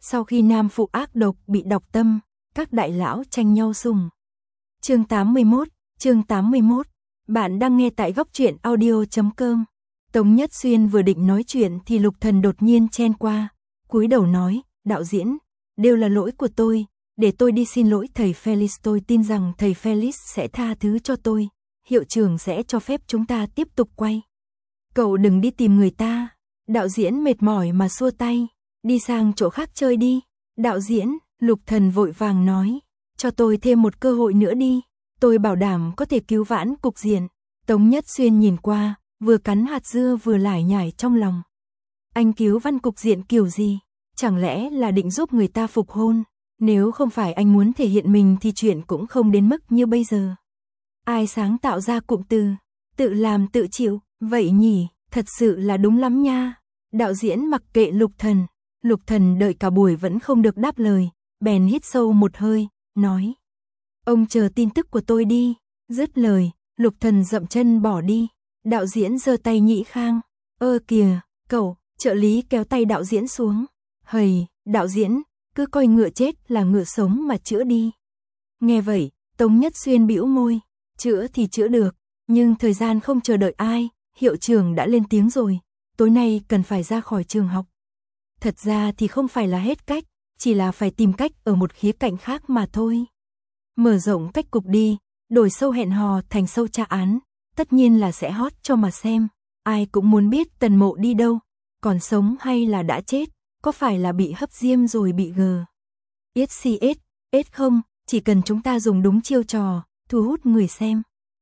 Sau khi nam phụ ác độc bị độc tâm, các đại lão tranh nhau sủng. Chương 81. Bạn đang nghe tại góc truyện audio.com. Tống Nhất Xuyên vừa định nói chuyện thì Lục Thần đột nhiên chen qua, cúi đầu nói, đạo diễn, đều là lỗi của tôi, để tôi đi xin lỗi thầy Felix, tôi tin rằng thầy Felix sẽ tha thứ cho tôi, hiệu trưởng sẽ cho phép chúng ta tiếp tục quay. Cậu đừng đi tìm người ta, đạo diễn mệt mỏi mà xua tay, đi sang chỗ khác chơi đi. Đạo diễn, Lục Thần vội vàng nói, cho tôi thêm một cơ hội nữa đi, tôi bảo đảm có thể cứu vãn cục diện. Tống Nhất Xuyên nhìn qua, vừa cắn hạt dưa vừa lải nhải trong lòng. Anh cứu vãn cục diện kiểu gì? Chẳng lẽ là định giúp người ta phục hôn? Nếu không phải anh muốn thể hiện mình thì chuyện cũng không đến mức như bây giờ. Ai sáng tạo ra cụm từ tự làm tự chịu, vậy nhỉ, thật sự là đúng lắm nha. Đạo diễn mặc kệ Lục Thần đợi cả buổi vẫn không được đáp lời, bèn hít sâu một hơi, nói. Ông chờ tin tức của tôi đi. Dứt lời, Lục Thần dậm chân bỏ đi. Đạo diễn giơ tay Nhĩ Khang. Ơ kìa, cậu, trợ lý kéo tay đạo diễn xuống. Hầy, đạo diễn, cứ coi ngựa chết là ngựa sống mà chữa đi. Nghe vậy, Tống Nhất Xuyên bĩu môi. Chữa thì chữa được, nhưng thời gian không chờ đợi ai, hiệu trưởng đã lên tiếng rồi. Tối nay cần phải ra khỏi trường học. Thật ra thì không phải là hết cách, chỉ là phải tìm cách ở một khía cạnh khác mà thôi. Mở rộng cách cục đi, đổi sâu hẹn hò thành sâu tra án, tất nhiên là sẽ hot cho mà xem. Ai cũng muốn biết Tần Mộ đi đâu, còn sống hay là đã chết, có phải là bị hấp diêm rồi bị gờ. SCS không, chỉ cần chúng ta dùng đúng chiêu trò, thu hút người xem.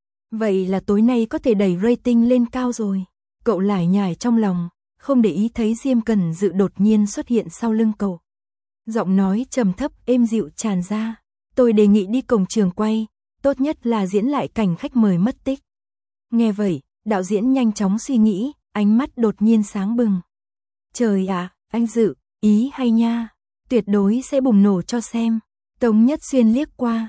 Vậy là tối nay có thể đẩy rating lên cao rồi. Cậu lải nhải trong lòng, không để ý thấy Diêm Cần Dự đột nhiên xuất hiện sau lưng cậu. Giọng nói trầm thấp êm dịu tràn ra. Tôi đề nghị đi cổng trường quay, tốt nhất là diễn lại cảnh khách mời mất tích. Nghe vậy, đạo diễn nhanh chóng suy nghĩ, ánh mắt đột nhiên sáng bừng. Trời ạ, anh Dự, ý hay nha, tuyệt đối sẽ bùng nổ cho xem. Tống Nhất Xuyên liếc qua,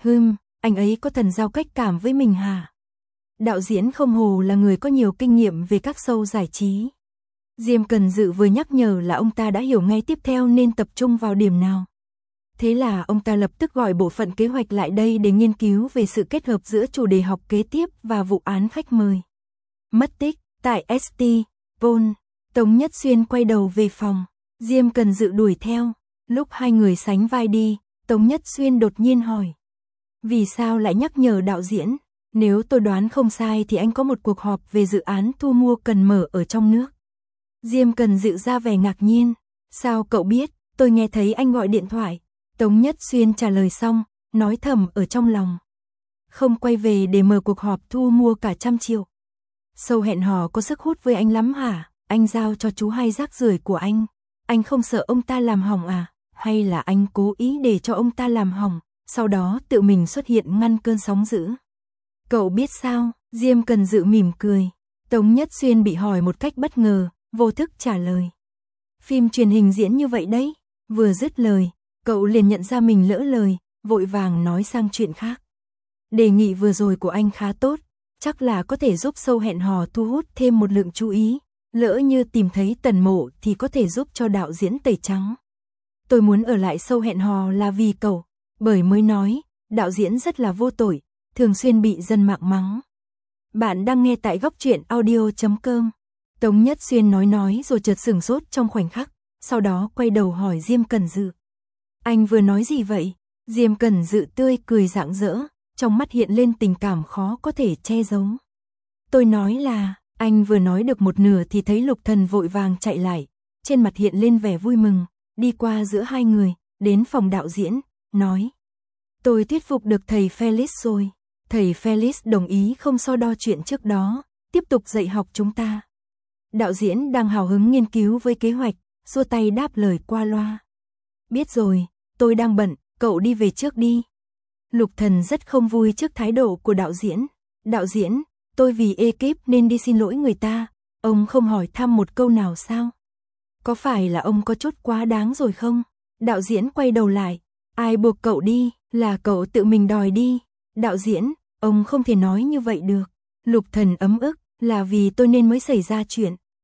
anh ấy có thần giao cách cảm với mình hả? Đạo diễn không hồ là người có nhiều kinh nghiệm về các show giải trí. Diêm Cần Dự vừa nhắc nhở là ông ta đã hiểu ngay tiếp theo nên tập trung vào điểm nào. Thế là ông ta lập tức gọi bộ phận kế hoạch lại đây để nghiên cứu về sự kết hợp giữa chủ đề học kế tiếp và vụ án khách mời. Mất tích, tại ST, Pol. Tống Nhất Xuyên quay đầu về phòng, Diêm Cần Dự đuổi theo. Lúc hai người sánh vai đi, Tống Nhất Xuyên đột nhiên hỏi. Vì sao lại nhắc nhở đạo diễn? Nếu tôi đoán không sai thì anh có một cuộc họp về dự án thu mua cần mở ở trong nước. Diêm Cần Dự ra vẻ ngạc nhiên. Sao cậu biết? Tôi nghe thấy anh gọi điện thoại. Tống Nhất Xuyên trả lời xong, nói thầm ở trong lòng. Không quay về để mở cuộc họp thu mua cả 100 triệu. Show hẹn hò có sức hút với anh lắm hả? Anh giao cho chú hai rác rưởi của anh không sợ ông ta làm hỏng à? Hay là anh cố ý để cho ông ta làm hỏng, sau đó tự mình xuất hiện ngăn cơn sóng dữ? Cậu biết sao? Diêm Cần Dự mỉm cười. Tống Nhất Xuyên bị hỏi một cách bất ngờ, vô thức trả lời. Phim truyền hình diễn như vậy đấy. Vừa dứt lời, cậu liền nhận ra mình lỡ lời, vội vàng nói sang chuyện khác. Đề nghị vừa rồi của anh khá tốt, chắc là có thể giúp show hẹn hò thu hút thêm một lượng chú ý. Lỡ như tìm thấy Tần Mộ thì có thể giúp cho đạo diễn tẩy trắng. Tôi muốn ở lại show hẹn hò là vì cậu, bởi mới nói, đạo diễn rất là vô tội, thường xuyên bị dân mạng mắng. Bạn đang nghe tại góc truyện audio.com. Tống Nhất Xuyên nói rồi chợt sửng sốt trong khoảnh khắc, sau đó quay đầu hỏi Diêm Cần Dự. Anh vừa nói gì vậy? Diêm Cần Dự tươi cười rạng rỡ, trong mắt hiện lên tình cảm khó có thể che giấu. Tôi nói là, anh vừa nói được một nửa thì thấy Lục Thần vội vàng chạy lại, trên mặt hiện lên vẻ vui mừng, đi qua giữa hai người, đến phòng đạo diễn, nói. Tôi thuyết phục được thầy Felix rồi. Thầy Felix đồng ý không so đo chuyện trước đó, tiếp tục dạy học chúng ta. Đạo diễn đang hào hứng nghiên cứu với kế hoạch, xua tay đáp lời qua loa. Biết rồi, tôi đang bận, cậu đi về trước đi. Lục Thần rất không vui trước thái độ của đạo diễn. Đạo diễn, tôi vì ekip nên đi xin lỗi người ta, ông không hỏi thăm một câu nào sao? Có phải là ông có chút quá đáng rồi không? Đạo diễn quay đầu lại. Ai buộc cậu đi, là cậu tự mình đòi đi. Đạo diễn, ông không thể nói như vậy được. Lục Thần ấm ức, là vì tôi nên mới xảy ra chuyện.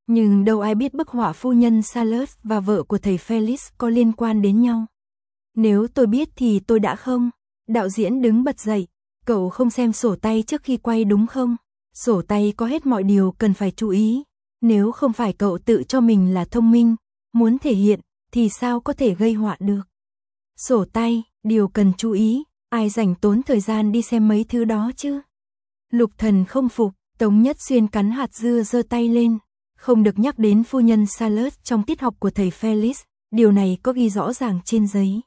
Nhưng đâu ai biết bức họa phu nhân Charlotte và vợ của thầy Felix có liên quan đến nhau. Nếu tôi biết thì tôi đã không. Đạo diễn đứng bật dậy. Cậu không xem sổ tay trước khi quay đúng không? Sổ tay có hết mọi điều cần phải chú ý. Nếu không phải cậu tự cho mình là thông minh, muốn thể hiện, thì sao có thể gây họa được? Sổ tay, điều cần chú ý, ai rảnh tốn thời gian đi xem mấy thứ đó chứ? Lục Thần không phục, Tống Nhất Xuyên cắn hạt dưa giơ tay lên. Không được nhắc đến phu nhân Charlotte trong tiết học của thầy Felix, điều này có ghi rõ ràng trên giấy.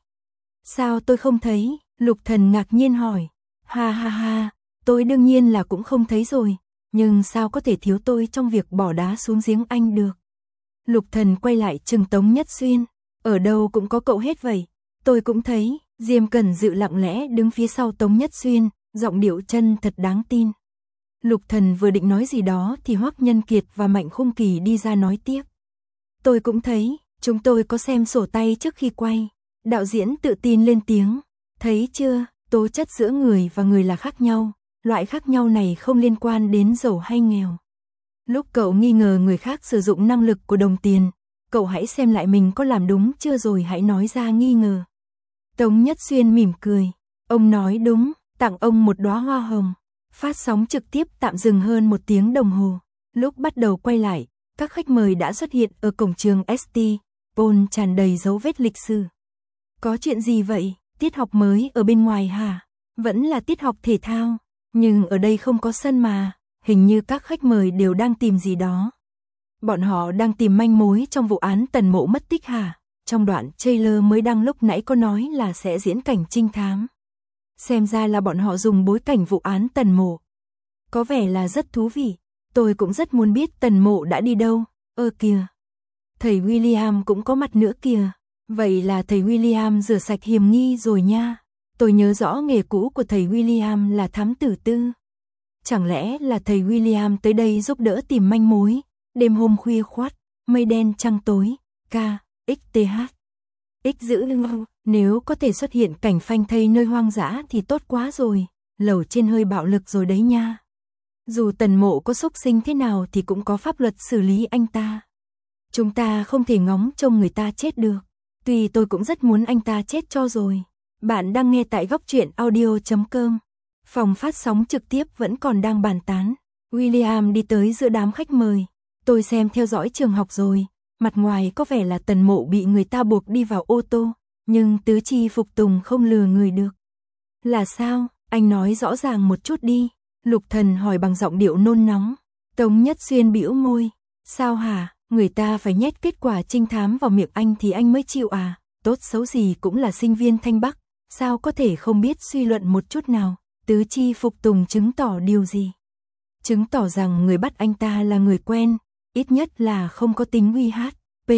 Sao tôi không thấy? Lục Thần ngạc nhiên hỏi. Ha ha ha, tôi đương nhiên là cũng không thấy rồi, nhưng sao có thể thiếu tôi trong việc bỏ đá xuống giếng anh được? Lục Thần quay lại chừng Tống Nhất Xuyên, ở đâu cũng có cậu hết vậy. Tôi cũng thấy. Diêm Cẩn Dự lặng lẽ đứng phía sau Tống Nhất Xuyên, giọng điệu chân thật đáng tin. Lục Thần vừa định nói gì đó thì Hoắc Nhân Kiệt và Mạnh Khung Kỳ đi ra nói tiếp. Tôi cũng thấy, chúng tôi có xem sổ tay trước khi quay. Đạo diễn tự tin lên tiếng. Thấy chưa, tố chất giữa người và người là khác nhau. Loại khác nhau này không liên quan đến giàu hay nghèo. Lúc cậu nghi ngờ người khác sử dụng năng lực của đồng tiền, cậu hãy xem lại mình có làm đúng chưa rồi hãy nói ra nghi ngờ. Tống Nhất Xuyên mỉm cười. Ông nói đúng, tặng ông một đóa hoa hồng. Phát sóng trực tiếp tạm dừng hơn 1 tiếng đồng hồ. Lúc bắt đầu quay lại, các khách mời đã xuất hiện ở cổng trường ST. Paul tràn đầy dấu vết lịch sử. Có chuyện gì vậy? Tiết học mới ở bên ngoài hả? Vẫn là tiết học thể thao, nhưng ở đây không có sân mà. Hình như các khách mời đều đang tìm gì đó. Bọn họ đang tìm manh mối trong vụ án Tần Mộ mất tích hả? Trong đoạn trailer mới đăng lúc nãy có nói là sẽ diễn cảnh trinh thám. Xem ra là bọn họ dùng bối cảnh vụ án Tần Mộ. Có vẻ là rất thú vị. Tôi cũng rất muốn biết Tần Mộ đã đi đâu. Kìa. Thầy William cũng có mặt nữa kìa. Vậy là thầy William rửa sạch hiểm nghi rồi nha. Tôi nhớ rõ nghề cũ của thầy William là thám tử tư. Chẳng lẽ là thầy William tới đây giúp đỡ tìm manh mối? Đêm hôm khuya khoắt, mây đen trăng tối, KXTH. X giữ lưng, nếu có thể xuất hiện cảnh phanh thây nơi hoang dã thì tốt quá rồi, lẩu trên hơi bạo lực rồi đấy nha. Dù Tần Mộ có xúc sinh thế nào thì cũng có pháp luật xử lý anh ta. Chúng ta không thể ngóng trông người ta chết được. Tuy tôi cũng rất muốn anh ta chết cho rồi. Bạn đang nghe tại góc truyện audio.com. Phòng phát sóng trực tiếp vẫn còn đang bàn tán. William đi tới giữa đám khách mời. Tôi xem theo dõi trường học rồi. Mặt ngoài có vẻ là Tần Mộ bị người ta buộc đi vào ô tô, nhưng tứ chi phục tùng không lừa người được. Là sao? Anh nói rõ ràng một chút đi. Lục Thần hỏi bằng giọng điệu nôn nóng. Tống Nhất Xuyên bĩu môi. Sao hả? Người ta phải nhét kết quả trinh thám vào miệng anh thì anh mới chịu à? Tốt xấu gì cũng là sinh viên Thanh Bắc. Sao có thể không biết suy luận một chút nào? Tứ chi phục tùng chứng tỏ điều gì? Chứng tỏ rằng người bắt anh ta là người quen. Ít nhất là không có tính uy hiếp.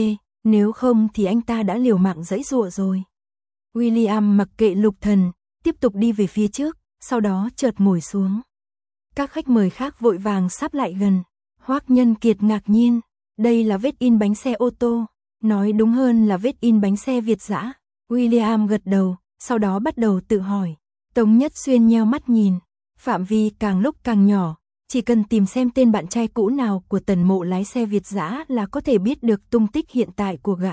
Nếu không thì anh ta đã liều mạng giãy giụa rồi. William mặc kệ Lục Thần, tiếp tục đi về phía trước, sau đó chợt ngồi xuống. Các khách mời khác vội vàng sắp lại gần. Hoắc Nhân Kiệt ngạc nhiên, đây là vết in bánh xe ô tô, nói đúng hơn là vết in bánh xe Việt dã. William gật đầu, sau đó bắt đầu tự hỏi. Tống Nhất Xuyên nheo mắt nhìn, phạm vi càng lúc càng nhỏ. Chỉ cần tìm xem tên bạn trai cũ nào của Tần Mộ lái xe Việt dã là có thể biết được tung tích hiện tại của gã.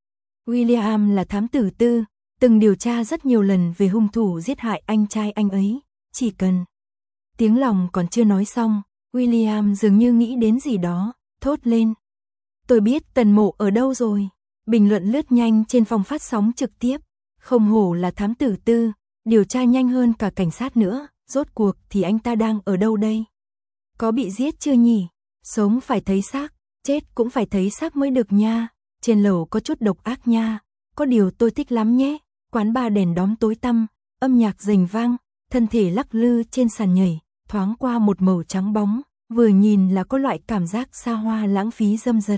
William là thám tử tư, từng điều tra rất nhiều lần về hung thủ giết hại anh trai anh ấy. Chỉ cần... Tiếng lòng còn chưa nói xong, William dường như nghĩ đến gì đó, thốt lên. Tôi biết Tần Mộ ở đâu rồi. Bình luận lướt nhanh trên phòng phát sóng trực tiếp. Không hổ là thám tử tư, điều tra nhanh hơn cả cảnh sát nữa. Rốt cuộc thì anh ta đang ở đâu đây? Có bị giết chưa nhỉ? Sống phải thấy xác, chết cũng phải thấy xác mới được nha. Trên lầu có chút độc ác nha. Có điều tôi thích lắm nhé. Quán bar đèn đóm tối tăm, âm nhạc rền vang, thân thể lắc lư trên sàn nhảy, thoáng qua một màu trắng bóng, vừa nhìn là có loại cảm giác xa hoa lãng phí dâm dật.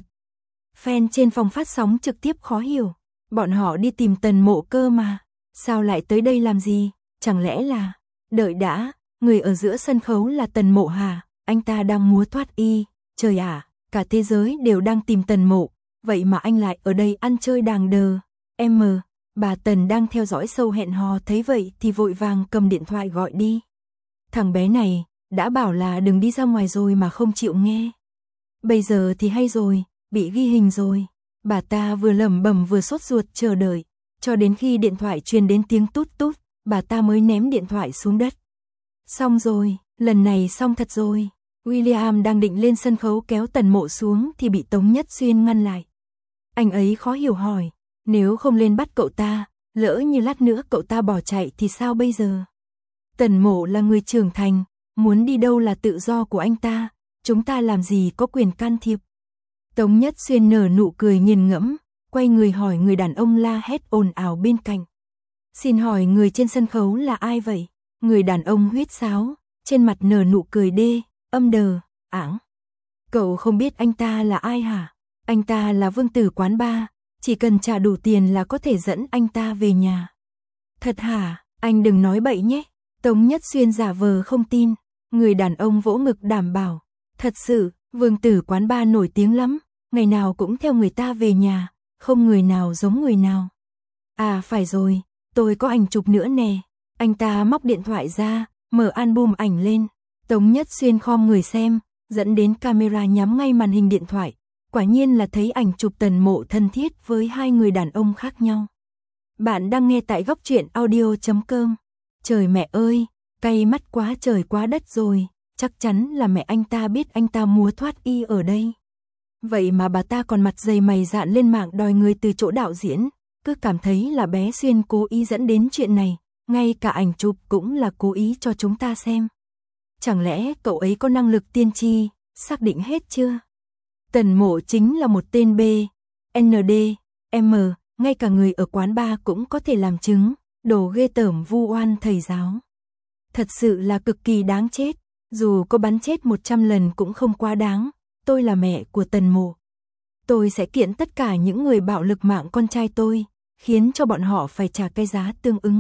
Fan trên phòng phát sóng trực tiếp khó hiểu. Bọn họ đi tìm Tần Mộ cơ mà. Sao lại tới đây làm gì? Chẳng lẽ là... Đợi đã, người ở giữa sân khấu là Tần Mộ hả? Anh ta đang múa thoát y. Trời ạ, cả thế giới đều đang tìm Tần Mộ. Vậy mà anh lại ở đây ăn chơi đàng đờ. Bà Tần đang theo dõi show hẹn hò thấy vậy thì vội vàng cầm điện thoại gọi đi. Thằng bé này, đã bảo là đừng đi ra ngoài rồi mà không chịu nghe. Bây giờ thì hay rồi, bị ghi hình rồi. Bà ta vừa lẩm bẩm vừa sốt ruột chờ đợi, cho đến khi điện thoại truyền đến tiếng tút tút, bà ta mới ném điện thoại xuống đất. Xong rồi, lần này xong thật rồi. William đang định lên sân khấu kéo Tần Mộ xuống thì bị Tống Nhất Xuyên ngăn lại. Anh ấy khó hiểu hỏi, nếu không lên bắt cậu ta, lỡ như lát nữa cậu ta bỏ chạy thì sao bây giờ? Tần Mộ là người trưởng thành, muốn đi đâu là tự do của anh ta, chúng ta làm gì có quyền can thiệp. Tống Nhất Xuyên nở nụ cười nghiền ngẫm, quay người hỏi người đàn ông la hét ồn ào bên cạnh. Xin hỏi người trên sân khấu là ai vậy? Người đàn ông huýt sáo, trên mặt nở nụ cười đê, âm đờ, ảng. Cậu không biết anh ta là ai hả? Anh ta là vương tử quán bar, chỉ cần trả đủ tiền là có thể dẫn anh ta về nhà. Thật hả? Anh đừng nói bậy nhé. Tống Nhất Xuyên giả vờ không tin. Người đàn ông vỗ ngực đảm bảo. Thật sự, vương tử quán bar nổi tiếng lắm, ngày nào cũng theo người ta về nhà, không người nào giống người nào. À phải rồi, tôi có ảnh chụp nữa nè. Anh ta móc điện thoại ra, mở album ảnh lên. Tống Nhất Xuyên khom người xem, dẫn đến camera nhắm ngay màn hình điện thoại. Quả nhiên là thấy ảnh chụp Tần Mộ thân thiết với hai người đàn ông khác nhau. Bạn đang nghe tại góc truyện audio.com. Trời mẹ ơi, cay mắt quá trời quá đất rồi, chắc chắn là mẹ anh ta biết anh ta múa thoát y ở đây. Vậy mà bà ta còn mặt dày mày dạn lên mạng đòi người từ chỗ đạo diễn, cứ cảm thấy là bé Xuyên cố ý dẫn đến chuyện này, ngay cả ảnh chụp cũng là cố ý cho chúng ta xem. Chẳng lẽ cậu ấy có năng lực tiên tri, xác định hết chưa? Tần Mộ chính là một tên B, N, D, M, ngay cả người ở quán bar cũng có thể làm chứng, đồ ghê tởm vu oan thầy giáo. Thật sự là cực kỳ đáng chết, dù có bắn chết 100 lần cũng không quá đáng, tôi là mẹ của Tần Mộ. Tôi sẽ kiện tất cả những người bạo lực mạng con trai tôi, khiến cho bọn họ phải trả cái giá tương ứng.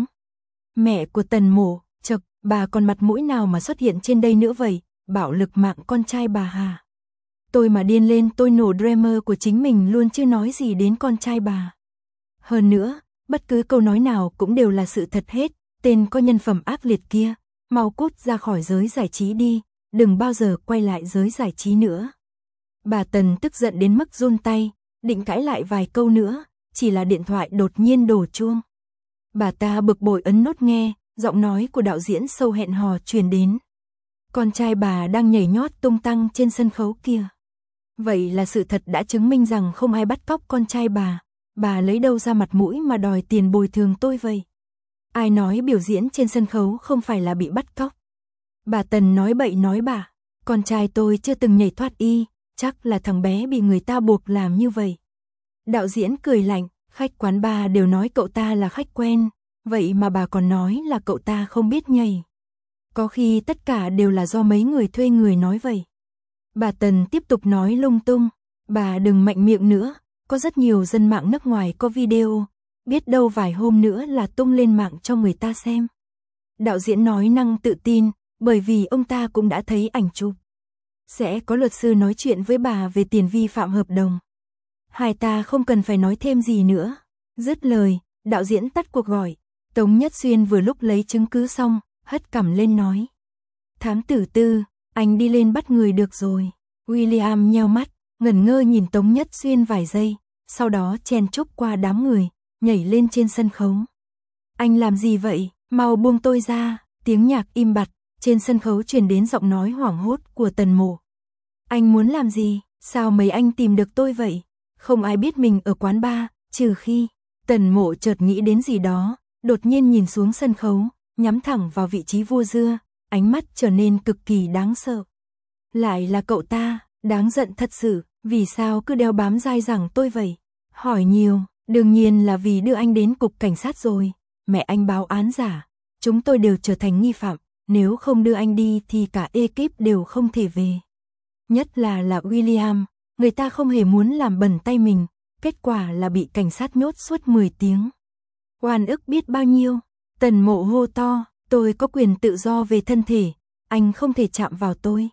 Mẹ của Tần Mộ, chậc, bà còn mặt mũi nào mà xuất hiện trên đây nữa vậy, bạo lực mạng con trai bà hà. Tôi mà điên lên tôi nổ drama của chính mình luôn chứ nói gì đến con trai bà. Hơn nữa, bất cứ câu nói nào cũng đều là sự thật hết, tên có nhân phẩm ác liệt kia, mau cút ra khỏi giới giải trí đi, đừng bao giờ quay lại giới giải trí nữa. Bà Tần tức giận đến mức run tay, định cãi lại vài câu nữa, chỉ là điện thoại đột nhiên đổ chuông. Bà ta bực bội ấn nút nghe, giọng nói của đạo diễn sâu hẹn hò truyền đến. Con trai bà đang nhảy nhót tung tăng trên sân khấu kia. Vậy là sự thật đã chứng minh rằng không ai bắt cóc con trai bà lấy đâu ra mặt mũi mà đòi tiền bồi thường tôi vậy? Ai nói biểu diễn trên sân khấu không phải là bị bắt cóc? Bà Tần nói bậy nói bạ, con trai tôi chưa từng nhảy thoát y, chắc là thằng bé bị người ta buộc làm như vậy. Đạo diễn cười lạnh, khách quán bar đều nói cậu ta là khách quen, vậy mà bà còn nói là cậu ta không biết nhảy. Có khi tất cả đều là do mấy người thuê người nói vậy. Bà Tần tiếp tục nói lung tung, bà đừng mạnh miệng nữa, có rất nhiều dân mạng nước ngoài có video, biết đâu vài hôm nữa là tung lên mạng cho người ta xem. Đạo diễn nói năng tự tin, bởi vì ông ta cũng đã thấy ảnh chụp. Sẽ có luật sư nói chuyện với bà về tiền vi phạm hợp đồng. Hai ta không cần phải nói thêm gì nữa. Dứt lời, đạo diễn tắt cuộc gọi. Tống Nhất Xuyên vừa lúc lấy chứng cứ xong, hất cằm lên nói. Thám tử Tư, anh đi lên bắt người được rồi. William nheo mắt, ngẩn ngơ nhìn Tống Nhất Xuyên vài giây, sau đó chen chúc qua đám người, nhảy lên trên sân khấu. Anh làm gì vậy? Mau buông tôi ra. Tiếng nhạc im bặt, trên sân khấu truyền đến giọng nói hoảng hốt của Tần Mộ. Anh muốn làm gì? Sao mấy anh tìm được tôi vậy? Không ai biết mình ở quán bar, trừ khi... Tần Mộ chợt nghĩ đến gì đó, đột nhiên nhìn xuống sân khấu, nhắm thẳng vào vị trí vua dưa, ánh mắt trở nên cực kỳ đáng sợ. Lại là cậu ta, đáng giận thật sự, vì sao cứ đeo bám dai dẳng tôi vậy? Hỏi nhiều, đương nhiên là vì đưa anh đến cục cảnh sát rồi, mẹ anh báo án giả, chúng tôi đều trở thành nghi phạm, nếu không đưa anh đi thì cả ekip đều không thể về. Nhất là William, người ta không hề muốn làm bẩn tay mình, kết quả là bị cảnh sát nhốt suốt 10 tiếng. Oan ức biết bao nhiêu. Tần Mộ hô to, tôi có quyền tự do về thân thể, anh không thể chạm vào tôi.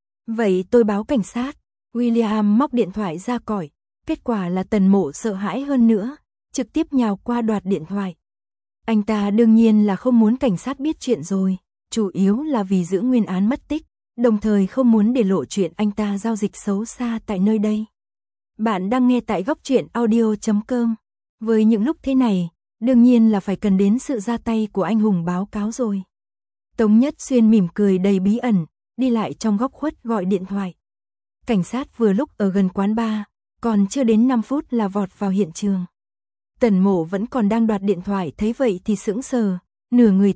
Vậy tôi báo cảnh sát. William móc điện thoại ra còi, kết quả là Tần Mộ sợ hãi hơn nữa, trực tiếp nhào qua đoạt điện thoại. Anh ta đương nhiên là không muốn cảnh sát biết chuyện rồi, chủ yếu là vì giữ nguyên án mất tích, đồng thời không muốn để lộ chuyện anh ta giao dịch xấu xa tại nơi đây. Bạn đang nghe tại góc truyện audio.com. Với những lúc thế này, đương nhiên là phải cần đến sự ra tay của anh hùng báo cáo rồi. Tống Nhất Xuyên mỉm cười đầy bí ẩn, đi lại trong góc khuất gọi điện thoại. Cảnh sát vừa lúc ở gần quán bar, còn chưa đến 5 phút là vọt vào hiện trường. Tần Mộ vẫn còn đang đoạt điện thoại, thấy vậy thì sững sờ, nửa người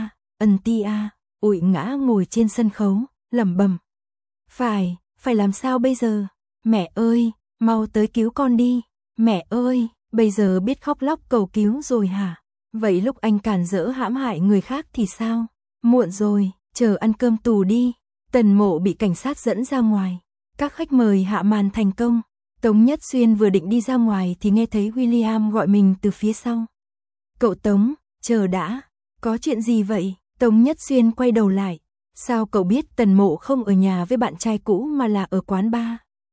tia, ụi ngã ngồi trên sân khấu, lẩm bẩm. Phải làm sao bây giờ? Mẹ ơi, mau tới cứu con đi. Mẹ ơi, bây giờ biết khóc lóc cầu cứu rồi hả? Vậy lúc anh cản rỡ hãm hại người khác thì sao? Muộn rồi, chờ ăn cơm tù đi. Tần Mộ bị cảnh sát dẫn ra ngoài. Các khách mời hạ màn thành công. Tống Nhất Xuyên vừa định đi ra ngoài thì nghe thấy William gọi mình từ phía sau. Cậu Tống, chờ đã. Có chuyện gì vậy? Tống Nhất Xuyên quay đầu lại. Sao cậu biết Tần Mộ không ở nhà với bạn trai cũ mà là ở quán bar?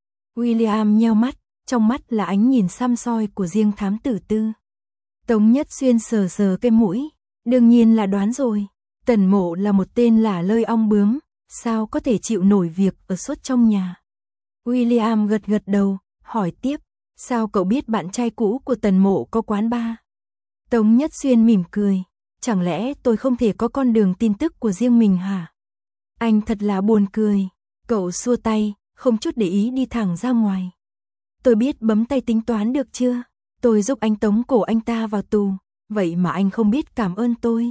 William nheo mắt, trong mắt là ánh nhìn săm soi của riêng thám tử Tư. Tống Nhất Xuyên sờ sờ cái mũi. Đương nhiên là đoán rồi. Tần Mộ là một tên lả lơi ong bướm, sao có thể chịu nổi việc ở suốt trong nhà. William gật đầu, hỏi tiếp, sao cậu biết bạn trai cũ của Tần Mộ có quán bar? Tống Nhất Xuyên mỉm cười, chẳng lẽ tôi không thể có con đường tin tức của riêng mình hả? Anh thật là buồn cười. Cậu xua tay, không chút để ý đi thẳng ra ngoài. Tôi biết bấm tay tính toán được chưa? Tôi giúp anh tống cổ anh ta vào tù, vậy mà anh không biết cảm ơn tôi.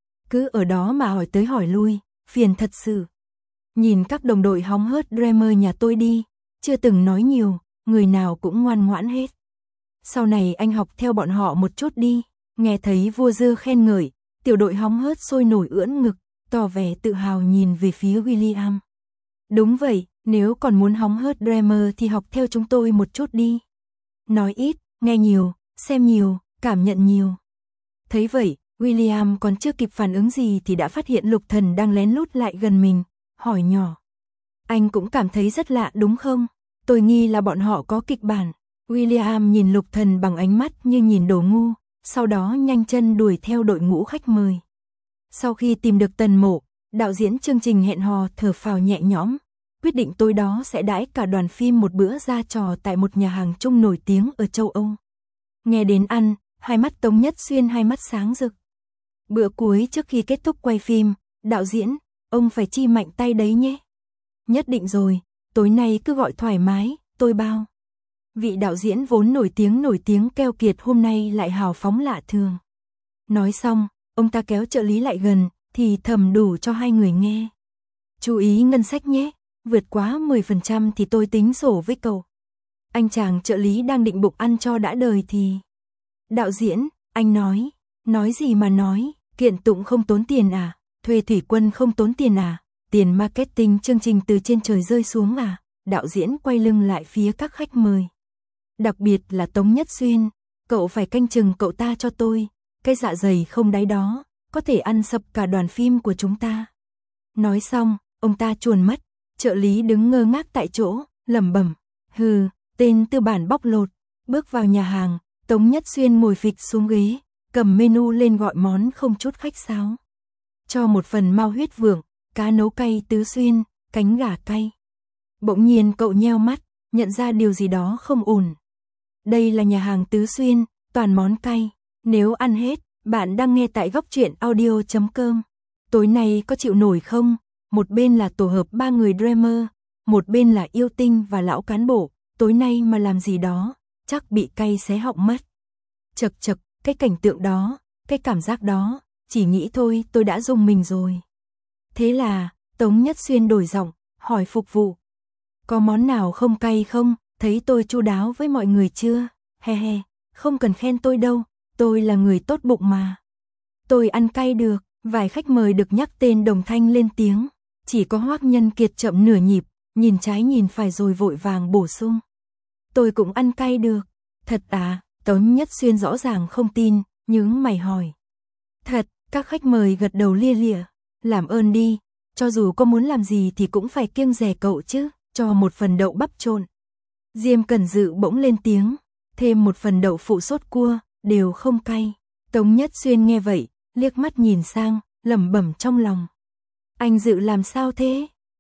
Cứ ở đó mà hỏi tới hỏi lui, phiền thật sự. Nhìn các đồng đội hóng hớt Dreamer nhà tôi đi, chưa từng nói nhiều, người nào cũng ngoan ngoãn hết. Sau này anh học theo bọn họ một chút đi. Nghe thấy vua dưa khen ngợi, tiểu đội hóng hớt sôi nổi ưỡn ngực, tỏ vẻ tự hào nhìn về phía William. Đúng vậy, nếu còn muốn hóng hớt Dreamer thì học theo chúng tôi một chút đi. Nói ít, nghe nhiều, xem nhiều, cảm nhận nhiều. Thấy vậy, William còn chưa kịp phản ứng gì thì đã phát hiện Lục Thần đang lén lút lại gần mình, hỏi nhỏ. Anh cũng cảm thấy rất lạ đúng không? Tôi nghi là bọn họ có kịch bản. William nhìn Lục Thần bằng ánh mắt như nhìn đồ ngu, sau đó nhanh chân đuổi theo đội ngũ khách mời. Sau khi tìm được Tần Mộ, đạo diễn chương trình hẹn hò thở phào nhẹ nhõm, quyết định tối đó sẽ đãi cả đoàn phim một bữa ra trò tại một nhà hàng chung nổi tiếng ở châu Âu. Nghe đến ăn, hai mắt Tống Nhất Xuyên hai mắt sáng rực. Bữa cuối trước khi kết thúc quay phim, đạo diễn, ông phải chi mạnh tay đấy nhé. Nhất định rồi, tối nay cứ gọi thoải mái, tôi bao. Vị đạo diễn vốn nổi tiếng keo kiệt hôm nay lại hào phóng lạ thường. Nói xong, ông ta kéo trợ lý lại gần, thì thầm đủ cho hai người nghe. Chú ý ngân sách nhé, vượt quá 10% thì tôi tính sổ với cậu. Anh chàng trợ lý đang định bụng ăn cho đã đời thì. Đạo diễn, anh nói gì mà nói, kiện tụng không tốn tiền à, thuê thủy quân không tốn tiền à, tiền marketing chương trình từ trên trời rơi xuống à. Đạo diễn quay lưng lại phía các khách mời. Đặc biệt là Tống Nhất Xuyên, cậu phải canh chừng cậu ta cho tôi, cái dạ dày không đáy đó, có thể ăn sập cả đoàn phim của chúng ta. Nói xong, ông ta chuồn mất, trợ lý đứng ngơ ngác tại chỗ, lẩm bẩm, hừ, tên tư bản bóc lột. Bước vào nhà hàng, Tống Nhất Xuyên ngồi phịch xuống ghế, cầm menu lên gọi món không chút khách sáo. Cho một phần mao huyết vượng, cá nấu cay tứ xuyên, cánh gà cay. Bỗng nhiên cậu nheo mắt, nhận ra điều gì đó không ổn. Đây là nhà hàng Tứ Xuyên, toàn món cay. Nếu ăn hết, bạn đang nghe tại góc truyện audio.com. Tối nay có chịu nổi không? Một bên là tổ hợp 3 người Dreamer, một bên là yêu tinh và lão cán bộ. Tối nay mà làm gì đó, chắc bị cay xé họng mất. Chật, cái cảnh tượng đó, cái cảm giác đó, chỉ nghĩ thôi tôi đã rùng mình rồi. Thế là, Tống Nhất Xuyên đổi giọng, hỏi phục vụ. Có món nào không cay không? Thấy tôi chu đáo với mọi người chưa? He he, không cần khen tôi đâu, tôi là người tốt bụng mà. Tôi ăn cay được, vài khách mời được nhắc tên đồng thanh lên tiếng. Chỉ có Hoắc Nhân Kiệt chậm nửa nhịp, nhìn trái nhìn phải rồi vội vàng bổ sung. Tôi cũng ăn cay được. Thật à? Tống Nhất Xuyên rõ ràng không tin, nhướng mày hỏi. Thật, các khách mời gật đầu lia lịa. Làm ơn đi, cho dù có muốn làm gì thì cũng phải kiêng dè cậu chứ, cho một phần đậu bắp trộn. Diêm Cẩn Dự bỗng lên tiếng, thêm một phần đậu phụ sốt cua, đều không cay. Tống Nhất Xuyên nghe vậy, liếc mắt nhìn sang, lẩm bẩm trong lòng. Anh Dự làm sao thế?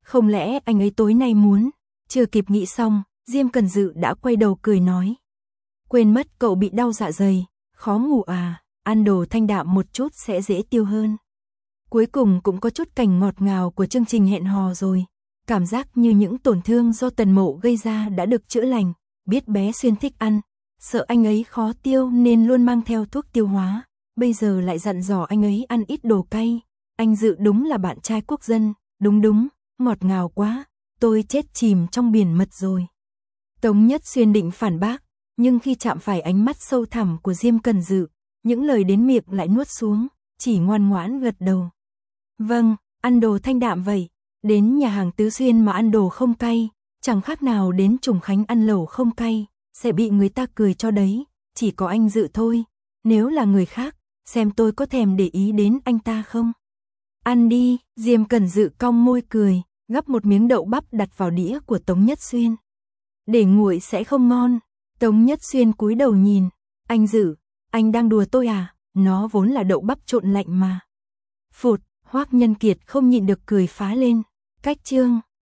Không lẽ anh ấy tối nay muốn? Chưa kịp nghĩ xong, Diêm Cần Dự đã quay đầu cười nói. Quên mất cậu bị đau dạ dày, khó ngủ à, ăn đồ thanh đạm một chút sẽ dễ tiêu hơn. Cuối cùng cũng có chút cảnh ngọt ngào của chương trình hẹn hò rồi. Cảm giác như những tổn thương do Tần Mộ gây ra đã được chữa lành, biết bé Xuyên thích ăn, sợ anh ấy khó tiêu nên luôn mang theo thuốc tiêu hóa, bây giờ lại dặn dò anh ấy ăn ít đồ cay. Anh Dự đúng là bạn trai quốc dân, đúng, ngọt ngào quá, tôi chết chìm trong biển mật rồi. Tống Nhất Xuyên định phản bác, nhưng khi chạm phải ánh mắt sâu thẳm của Diêm Cần Dự, những lời đến miệng lại nuốt xuống, chỉ ngoan ngoãn gật đầu. Vâng, ăn đồ thanh đạm vậy, đến nhà hàng Tứ Xuyên mà ăn đồ không cay, chẳng khác nào đến Trùng Khánh ăn lẩu không cay, sẽ bị người ta cười cho đấy, chỉ có anh Dự thôi, nếu là người khác, xem tôi có thèm để ý đến anh ta không. Ăn đi, Diêm Cần Dự cong môi cười, gắp một miếng đậu bắp đặt vào đĩa của Tống Nhất Xuyên. Để nguội sẽ không ngon. Tống Nhất Xuyên cúi đầu nhìn, anh Dự, anh đang đùa tôi à, nó vốn là đậu bắp trộn lạnh mà. Phụt, Hoắc Nhân Kiệt không nhịn được cười phá lên, cách chương.